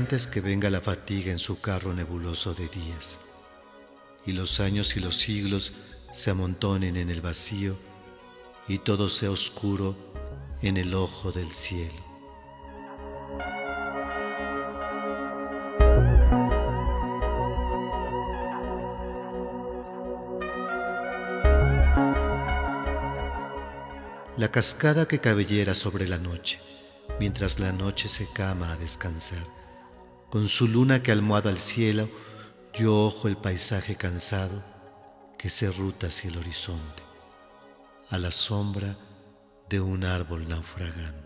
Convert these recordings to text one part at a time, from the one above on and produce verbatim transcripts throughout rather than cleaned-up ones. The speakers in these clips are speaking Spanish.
antes que venga la fatiga en su carro nebuloso de días, y los años y los siglos se amontonen en el vacío, y todo sea oscuro en el ojo del cielo. La cascada que cabellera sobre la noche, mientras la noche se cama a descansar, con su luna que almohada el cielo, yo ojo el paisaje cansado que se ruta hacia el horizonte, a la sombra de un árbol naufragando.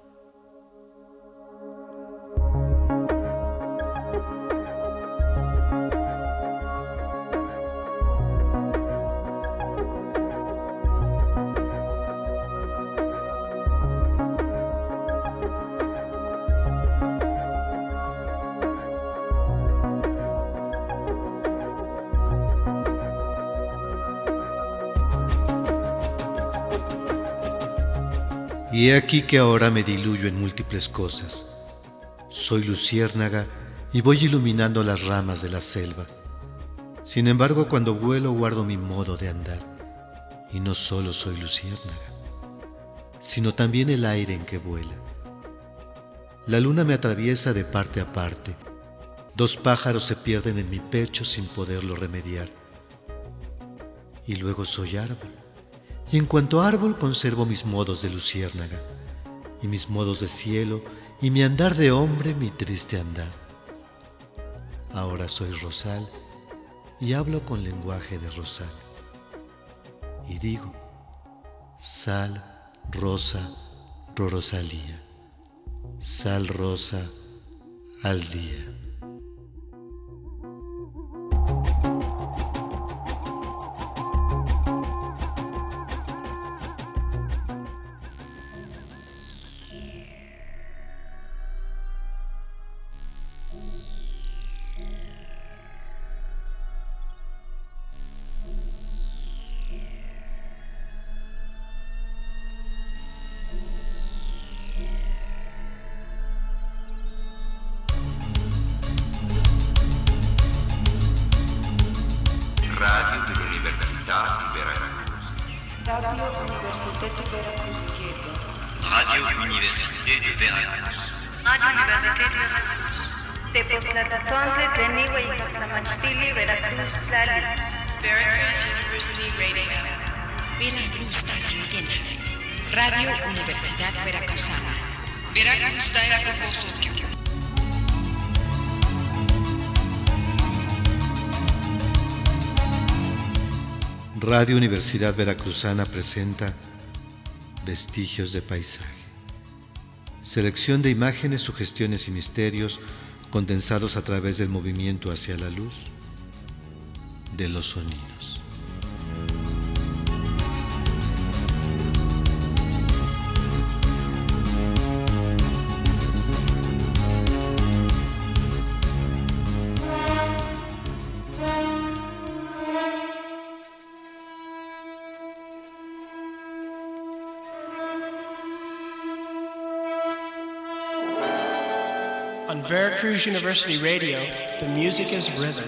Y he aquí que ahora me diluyo en múltiples cosas. Soy luciérnaga y voy iluminando las ramas de la selva. Sin embargo, cuando vuelo guardo mi modo de andar. Y no solo soy luciérnaga, sino también el aire en que vuela. La luna me atraviesa de parte a parte. Dos pájaros se pierden en mi pecho sin poderlo remediar. Y luego soy árbol. Y en cuanto a árbol conservo mis modos de luciérnaga, y mis modos de cielo, y mi andar de hombre, mi triste andar. Ahora soy rosal, y hablo con lenguaje de rosal. Y digo, sal, rosa, rorosalía, sal rosa al día. Radio Universitat de Veracruz. Radio Universitat de Veracruz. Radio Université de Veracruz. Radio Universitat de Veracruz. Tepoztlán de Niue y Catlamachtili, Veracruz, Tlali. Veracruz University Radio. Veracruz Tasridense. Radio Universidad Veracruzana. Veracruz Dairakoposokyo. Radio Universidad Veracruzana presenta Vestigios de Paisaje. Selección de imágenes, sugestiones y misterios condensados a través del movimiento hacia la luz de los sonidos. On Veracruz University Radio, the music is rhythm.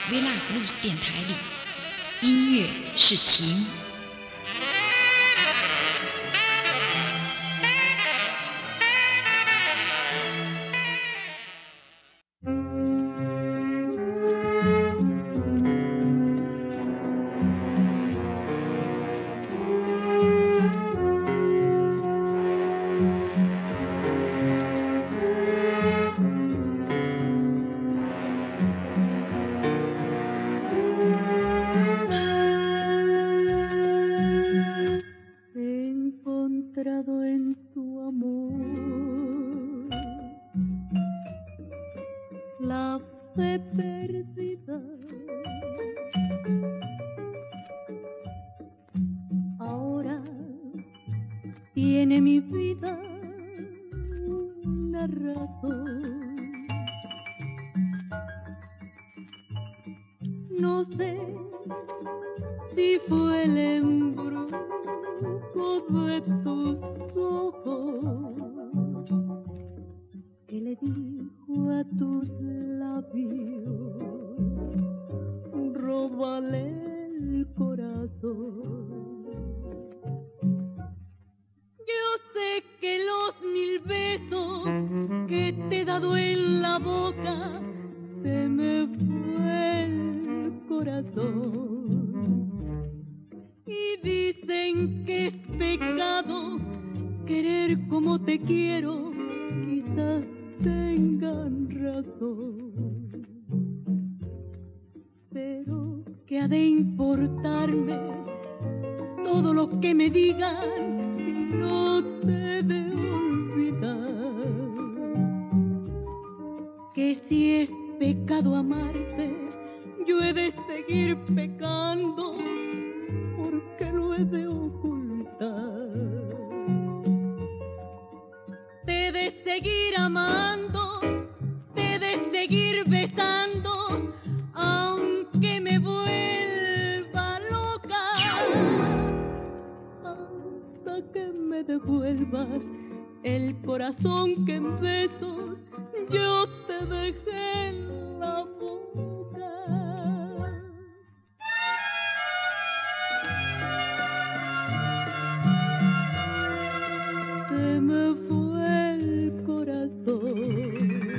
Veracruz 电台里，音乐是情。 Tiene mi vida una razón. No sé si fue el embrujo de tus ojos que le dijo a tus labios, róbale el corazón. Que los mil besos que te he dado en la boca se me fue el corazón. Y dicen que es pecado querer como te quiero, quizás tengan razón. Pero ¿qué ha de importarme todo lo que me digan? No te de olvidar que si es pecado amarte, yo he de seguir pecando porque lo he de ocultar. Te he de seguir amando, te he de seguir besando, aunque me vuelva loca. Que me devuelvas el corazón que en besos yo te dejé en la boca. Se me fue el corazón.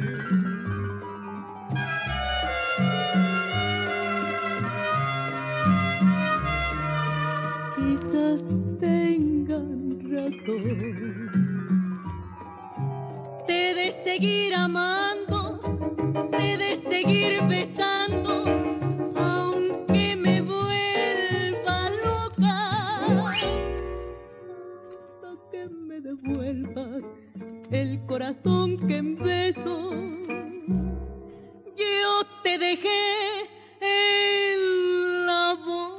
Quizás tengan razón. Te he de seguir amando, te he de seguir besando, aunque me vuelva loca, hasta que me devuelvas el corazón que en besos yo te dejé en la boca.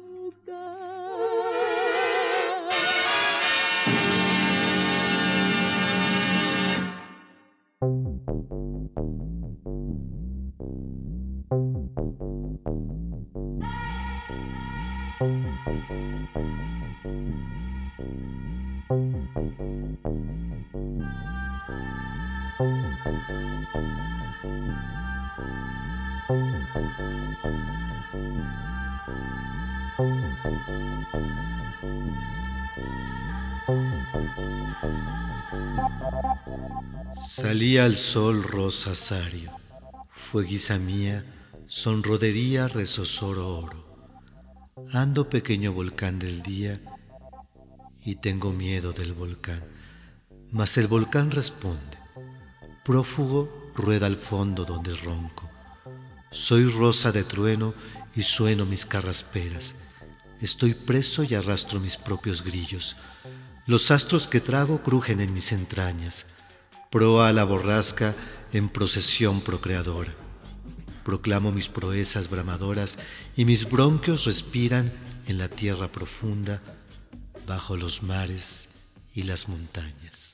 Salía al sol rosa azario, fueguiza mía, sonrodería rezozoro oro. Ando pequeño volcán del día y tengo miedo del volcán, mas el volcán responde, prófugo rueda al fondo donde ronco. Soy rosa de trueno y sueno mis carrasperas, estoy preso y arrastro mis propios grillos. Los astros que trago crujen en mis entrañas, proa a la borrasca en procesión procreadora. Proclamo mis proezas bramadoras y mis bronquios respiran en la tierra profunda, bajo los mares y las montañas.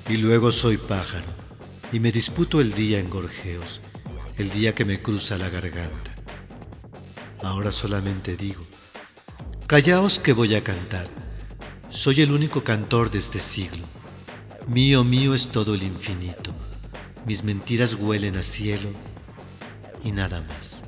Y luego soy pájaro, y me disputo el día en gorjeos, el día que me cruza la garganta. Ahora solamente digo, callaos que voy a cantar. Soy el único cantor de este siglo. Mío, mío es todo el infinito. Mis mentiras huelen a cielo y nada más.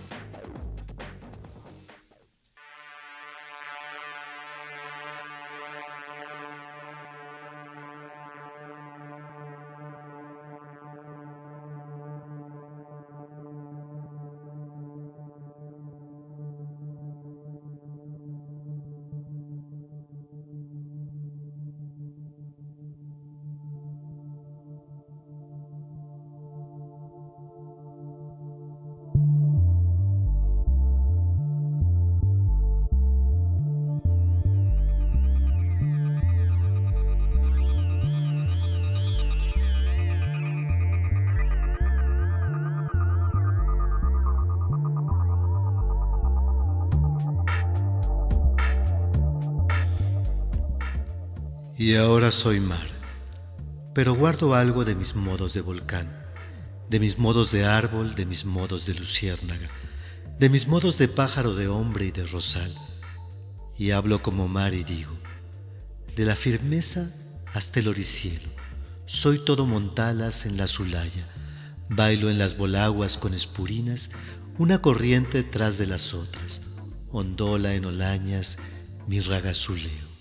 Y ahora soy mar, pero guardo algo de mis modos de volcán, de mis modos de árbol, de mis modos de luciérnaga, de mis modos de pájaro, de hombre y de rosal. Y hablo como mar y digo, de la firmeza hasta el oricielo, soy todo montalas en la azulaya, bailo en las bolaguas con espurinas, una corriente tras de las otras, ondola en olañas mi ragazuleo.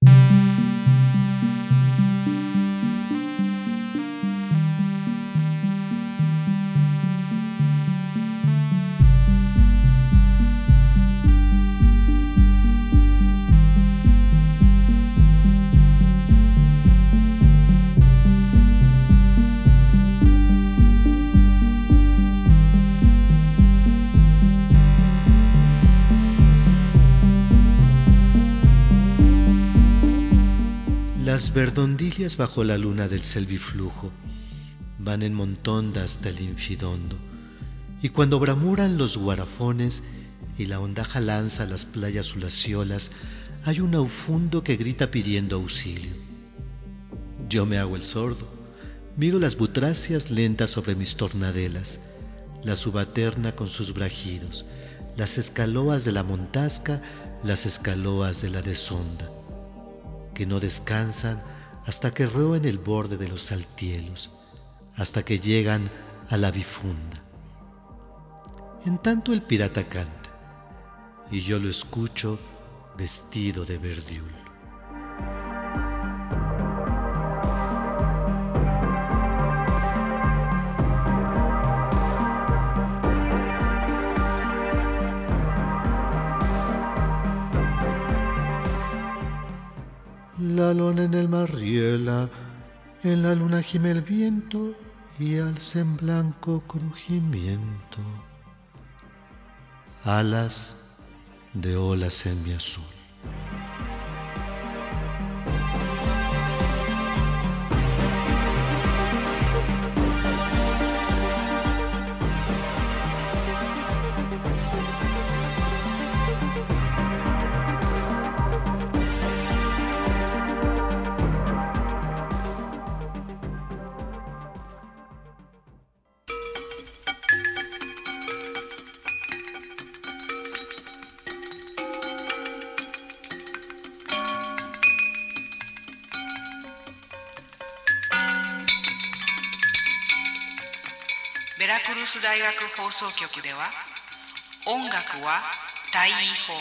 Las verdondillas bajo la luna del selviflujo van en montonda hasta el infidondo, y cuando bramuran los guarafones y la ondaja lanza a las playas ulaciolas, hay un aufundo que grita pidiendo auxilio. Yo me hago el sordo, miro las butracias lentas sobre mis tornadelas, la subalterna con sus brajidos, las escaloas de la montasca, las escaloas de la desonda, que no descansan hasta que roen el borde de los saltielos, hasta que llegan a la bifunda. En tanto el pirata canta, y yo lo escucho vestido de verdiul. La lona en el mar riela, en la luna gime el viento y alza en blanco crujimiento alas de olas en mi azul. Veracruz 大学放送局では音楽は大違法。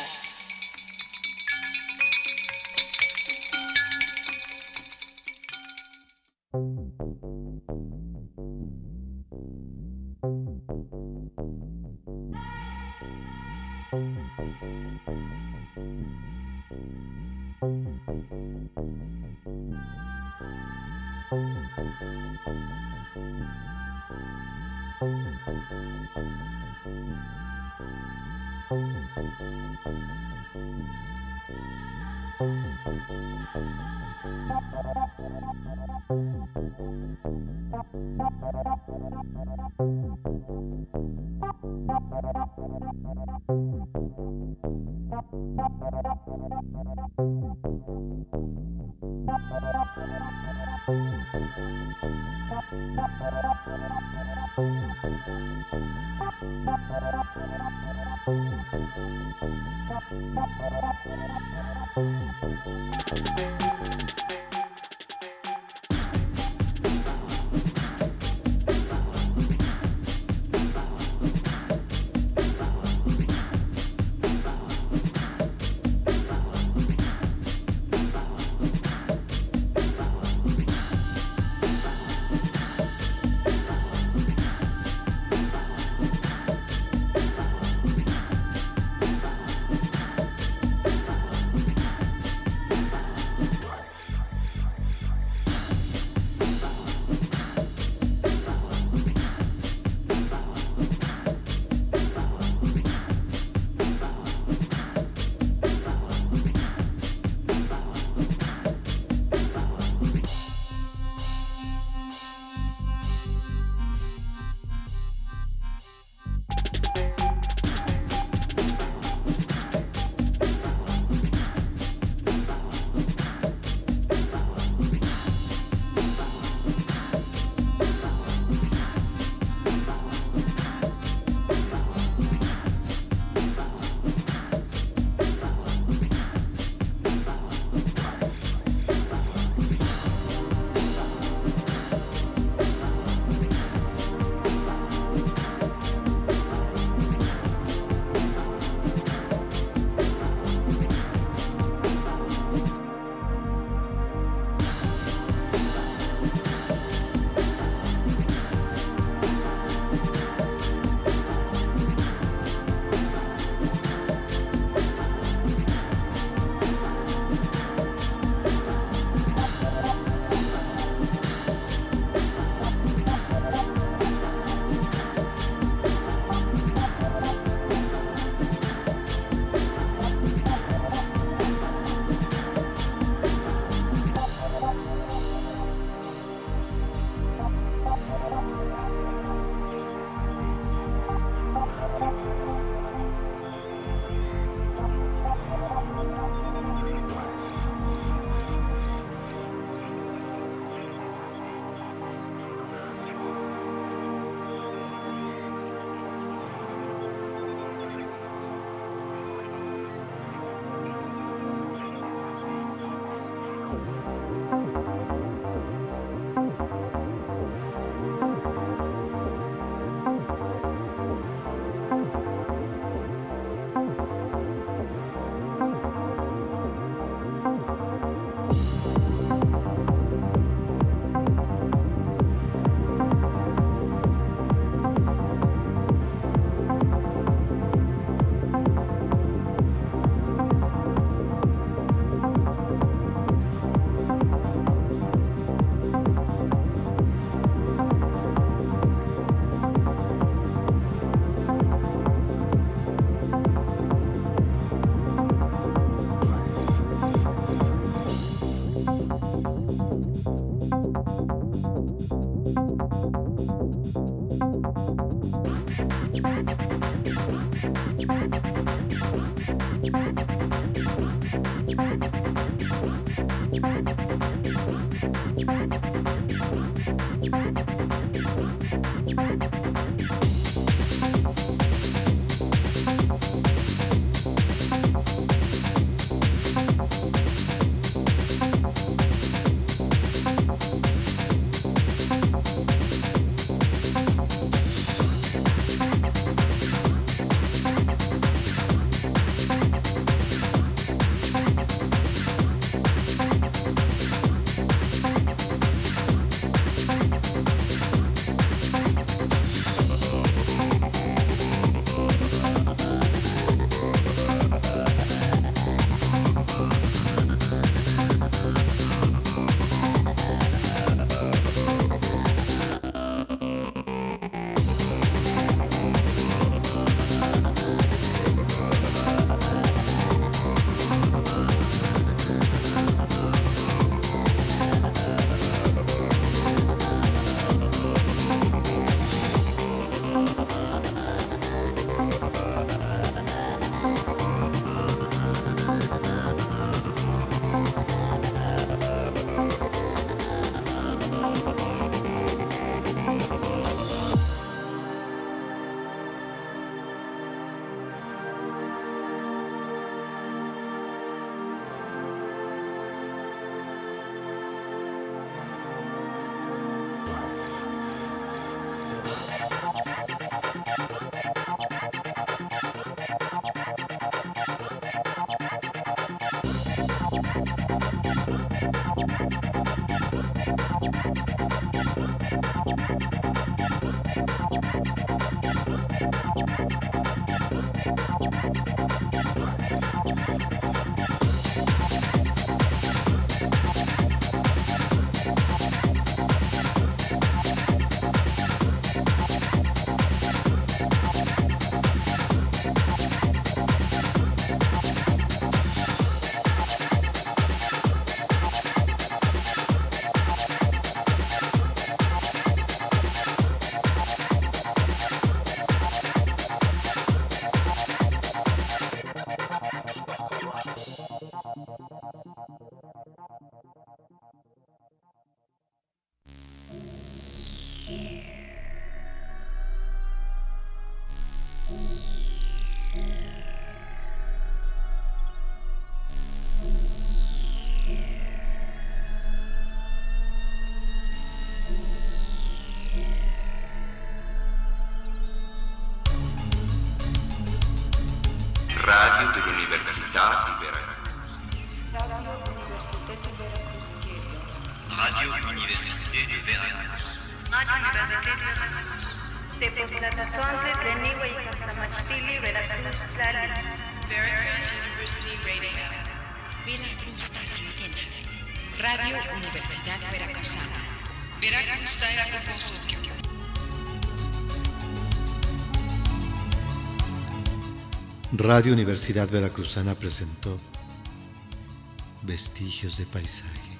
Radio dell'Università di Veracruz. Radio Université de Veracruz. Radio Université de Veracruz. Radio Université de Veracruz. Tepoztlán de Niwa y Catlamachtili, Veracruz, Tlali. Veracruz University Radio. Veracruz tasuyutentre. Radio Universidad Veracruzana. Veracruz Dairaku Hosokyo. Radio Universidad Veracruzana presentó Vestigios de Paisaje.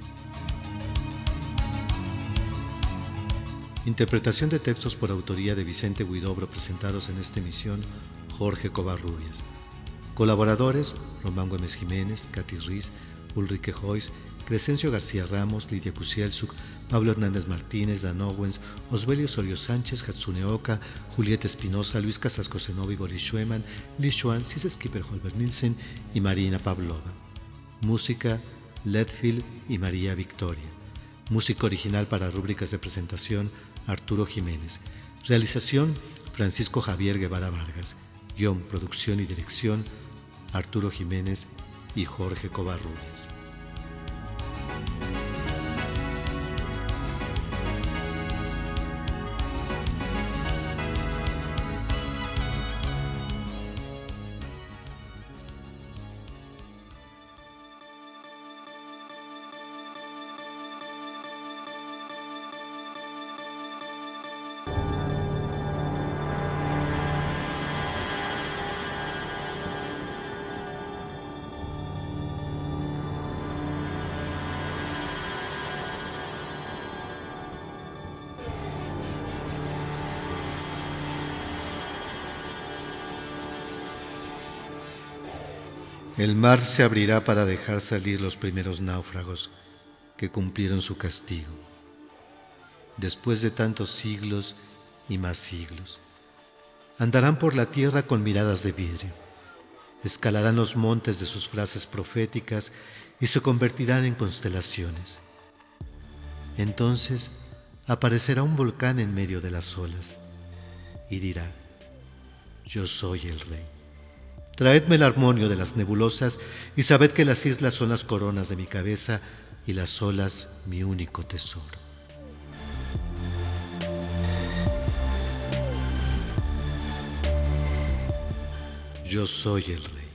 Interpretación de textos por autoría de Vicente Huidobro presentados en esta emisión: Jorge Covarrubias. Colaboradores: Román Gómez Jiménez, Katy Riz, Ulrike Joyce, Crescencio García Ramos, Lidia Kusielzuk, Pablo Hernández Martínez, Dan Owens, Osbelio Osorio Sánchez, Hatsune Oka, Julieta Espinosa, Luis Casascosenova y Boris Schuemann, Liz Schwan, Cis Skipper Holber Nielsen y Marina Pavlova. Música: Letfield y María Victoria. Música original para rúbricas de presentación: Arturo Jiménez. Realización: Francisco Javier Guevara Vargas. Guión, producción y dirección: Arturo Jiménez y Jorge Covarrubias. El mar se abrirá para dejar salir los primeros náufragos que cumplieron su castigo. Después de tantos siglos y más siglos, andarán por la tierra con miradas de vidrio, escalarán los montes de sus frases proféticas y se convertirán en constelaciones. Entonces aparecerá un volcán en medio de las olas y dirá: yo soy el rey. Traedme el armonio de las nebulosas y sabed que las islas son las coronas de mi cabeza y las olas mi único tesoro. Yo soy el rey.